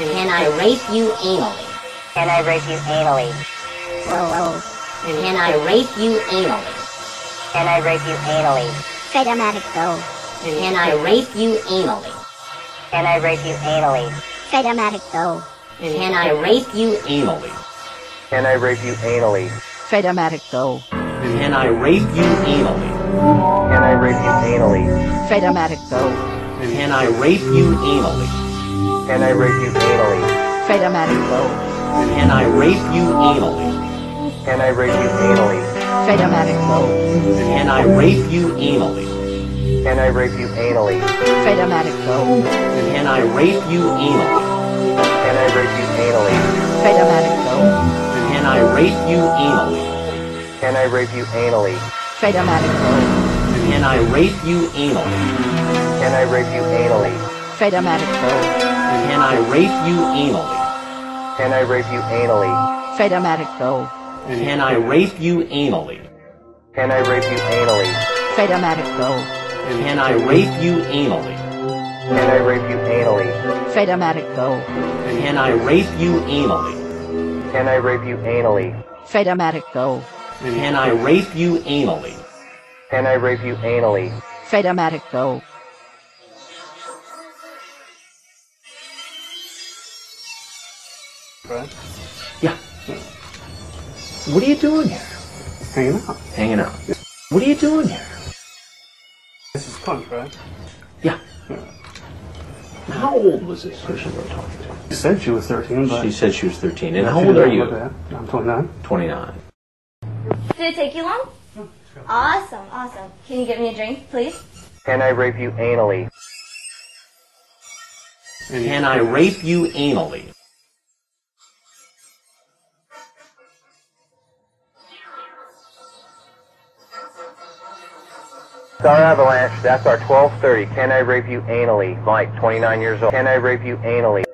Can I rape you anally? Can I rape you anally? Whoa. Can I rape you anally? Can I rape you anally? Fadomatic go. Can I rape you anally? Can I rape you anally? Fadomatic go. Can I rape you anally? Can I rape you anally? Fadomatic go. Can I rape you anally? Can I rape you anally? Fadomatic go. Can I rape you anally? Can I rape you anally? Fadomatic go. Can I rape you anally? Can I rape you anally? Fadomatic go. Can I rape you anally? Can I rape you anally? Fadomatic go. Can I rape you anally? Can I rape you anally? Fadomatic go. Can I rape you anally? Can I rape you anally? Fadomatic go. Can I rape you anally? Can I rape you anally? Fadomatic go. Can I rape you anally? Can I rape you anally? Fadomatic go. Can I rape you anally? Can I rape you anally? Fadomatic go. Can I rape you anally? Can I rape you anally? Fadomatic go. Can I rape you anally? Can I rape you anally? Fadomatic go. Can I rape you anally? Can I rape you anally? Fadomatic go. Yeah. What are you doing here? Hanging out. Hanging out. What are you doing here? This is Punch, right? Yeah. How old was this person we're talking to? She said she was 13, but... She said she was 13. And how she old are didn't you? look at that. I'm 29. 29. Did it take you long? Awesome. Can you get me a drink, please? Can I rape you anally? Can I rape you anally? Star Avalanche, that's our 12:30. Can I rape you anally? Mike, 29 years old. Can I rape you anally?